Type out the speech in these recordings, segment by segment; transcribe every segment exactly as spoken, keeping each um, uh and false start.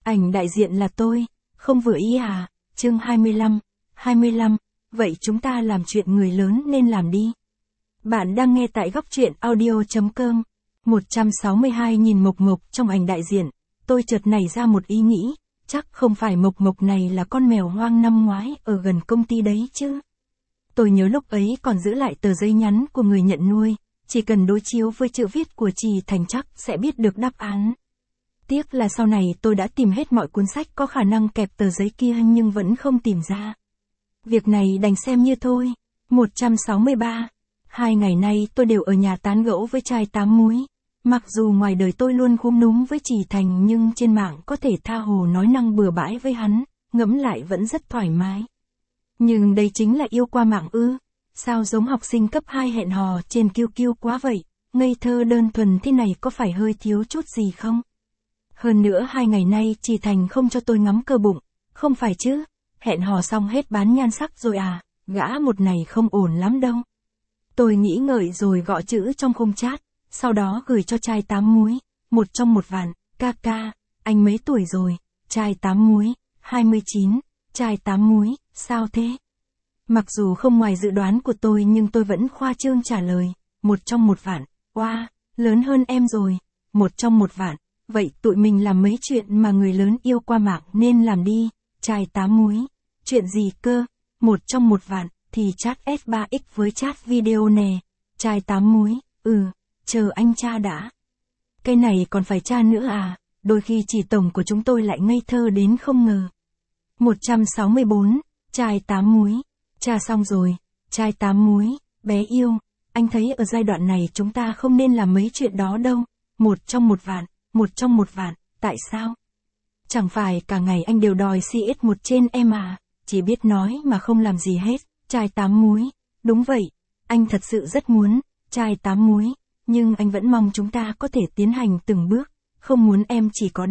Ảnh đại diện là tôi, không vừa ý à? Chương hai mươi lăm, hai mươi lăm, vậy chúng ta làm chuyện người lớn nên làm đi. Bạn đang nghe tại góc truyện audio.com. một trăm sáu mươi hai nhìn Mộc Mộc trong ảnh đại diện, tôi chợt nảy ra một ý nghĩ, chắc không phải Mộc Mộc này là con mèo hoang năm ngoái ở gần công ty đấy chứ. Tôi nhớ lúc ấy còn giữ lại tờ giấy nhắn của người nhận nuôi, chỉ cần đối chiếu với chữ viết của Trì Thành chắc sẽ biết được đáp án. Tiếc là sau này tôi đã tìm hết mọi cuốn sách có khả năng kẹp tờ giấy kia nhưng vẫn không tìm ra. Việc này đành xem như thôi. một trăm sáu mươi ba. Hai ngày nay tôi đều ở nhà tán gẫu với trai tám múi. Mặc dù ngoài đời tôi luôn khúm núm với Trì Thành nhưng trên mạng có thể tha hồ nói năng bừa bãi với hắn, ngẫm lại vẫn rất thoải mái. Nhưng đây chính là yêu qua mạng ư? Sao giống học sinh cấp hai hẹn hò trên kiu kiu quá vậy? Ngây thơ đơn thuần thế này có phải hơi thiếu chút gì không? Hơn nữa hai ngày nay Trì Thành không cho tôi ngắm cơ bụng, không phải chứ? Hẹn hò xong hết bán nhan sắc rồi à? Gã một này không ổn lắm đâu. Tôi nghĩ ngợi rồi gõ chữ trong khung chat, sau đó gửi cho trai tám múi, một trong một vạn, ca ca, anh mấy tuổi rồi? Trai tám múi, hai mươi chín, trai tám múi, sao thế? Mặc dù không ngoài dự đoán của tôi nhưng tôi vẫn khoa trương trả lời, một trong một vạn, oa, wow, lớn hơn em rồi, một trong một vạn, vậy tụi mình làm mấy chuyện mà người lớn yêu qua mạng nên làm đi, trai tám múi, chuyện gì cơ, một trong một vạn, thì chat S ba X với chat video nè, trai tám múi, ừ, chờ anh cha đã. Cái này còn phải tra nữa à, đôi khi chỉ tổng của chúng tôi lại ngây thơ đến không ngờ. một trăm sáu mươi bốn, trai tám múi, tra xong rồi, trai tám múi, bé yêu, anh thấy ở giai đoạn này chúng ta không nên làm mấy chuyện đó đâu, một trong một vạn, một trong một vạn, tại sao? Chẳng phải cả ngày anh đều đòi xê ét một trên em à, chỉ biết nói mà không làm gì hết, trai tám múi, đúng vậy, anh thật sự rất muốn, trai tám múi, nhưng anh vẫn mong chúng ta có thể tiến hành từng bước, không muốn em chỉ có D,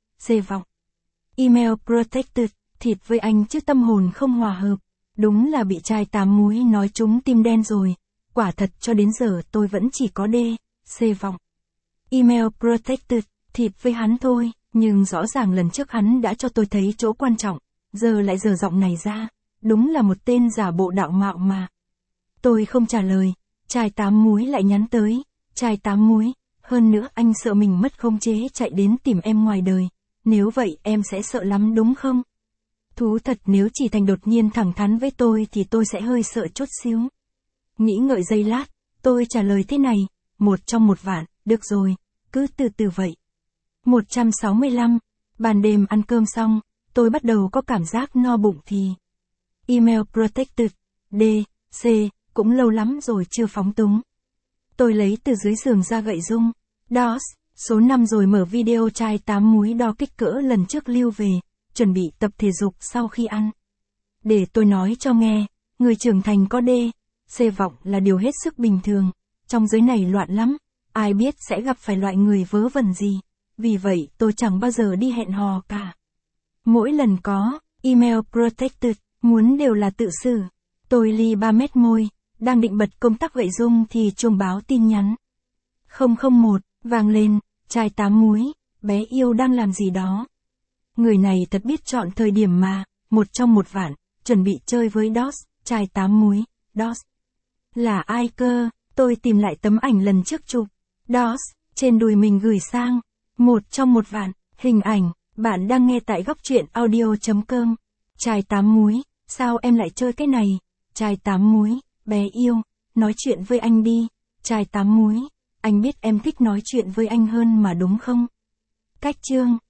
C vọng. Email protected, thịt với anh chứ tâm hồn không hòa hợp, đúng là bị trai tám múi nói trúng tim đen rồi, quả thật cho đến giờ tôi vẫn chỉ có D, C vọng. Email protected, thịt với hắn thôi, nhưng rõ ràng lần trước hắn đã cho tôi thấy chỗ quan trọng, giờ lại giở giọng này ra, đúng là một tên giả bộ đạo mạo mà. Tôi không trả lời, trai tám múi lại nhắn tới, trai tám múi, hơn nữa anh sợ mình mất khống chế chạy đến tìm em ngoài đời, nếu vậy em sẽ sợ lắm đúng không? Thú thật nếu Trì Thành đột nhiên thẳng thắn với tôi thì tôi sẽ hơi sợ chút xíu. Nghĩ ngợi giây lát, tôi trả lời thế này, một trong một vạn, được rồi, cứ từ từ vậy. một trăm sáu mươi lăm, ban đêm ăn cơm xong, tôi bắt đầu có cảm giác no bụng thì. Email protected, D, C, cũng lâu lắm rồi chưa phóng túng. Tôi lấy từ dưới giường ra gậy rung, đo ét, số năm rồi mở video trai tám múi đo kích cỡ lần trước lưu về, chuẩn bị tập thể dục sau khi ăn. Để tôi nói cho nghe, người trưởng thành có D, C vọng là điều hết sức bình thường, trong giới này loạn lắm, ai biết sẽ gặp phải loại người vớ vẩn gì, vì vậy tôi chẳng bao giờ đi hẹn hò cả. Mỗi lần có, email protected, muốn đều là tự xử. Tôi ly ba mét môi, đang định bật công tắc gậy rung thì chuông báo tin nhắn. không không một, vang lên, trai tám múi, bé yêu đang làm gì đó. Người này thật biết chọn thời điểm mà, một trong một vạn, chuẩn bị chơi với đê o ét, trai tám múi, đê o ét. Là ai cơ, tôi tìm lại tấm ảnh lần trước chụp, đê o ét, trên đùi mình gửi sang, một trong một vạn, hình ảnh, bạn đang nghe tại góc truyện audio.com. Trai tám múi, sao em lại chơi cái này? Trai tám múi, bé yêu, nói chuyện với anh đi. Trai tám múi, anh biết em thích nói chuyện với anh hơn mà đúng không? Cách chương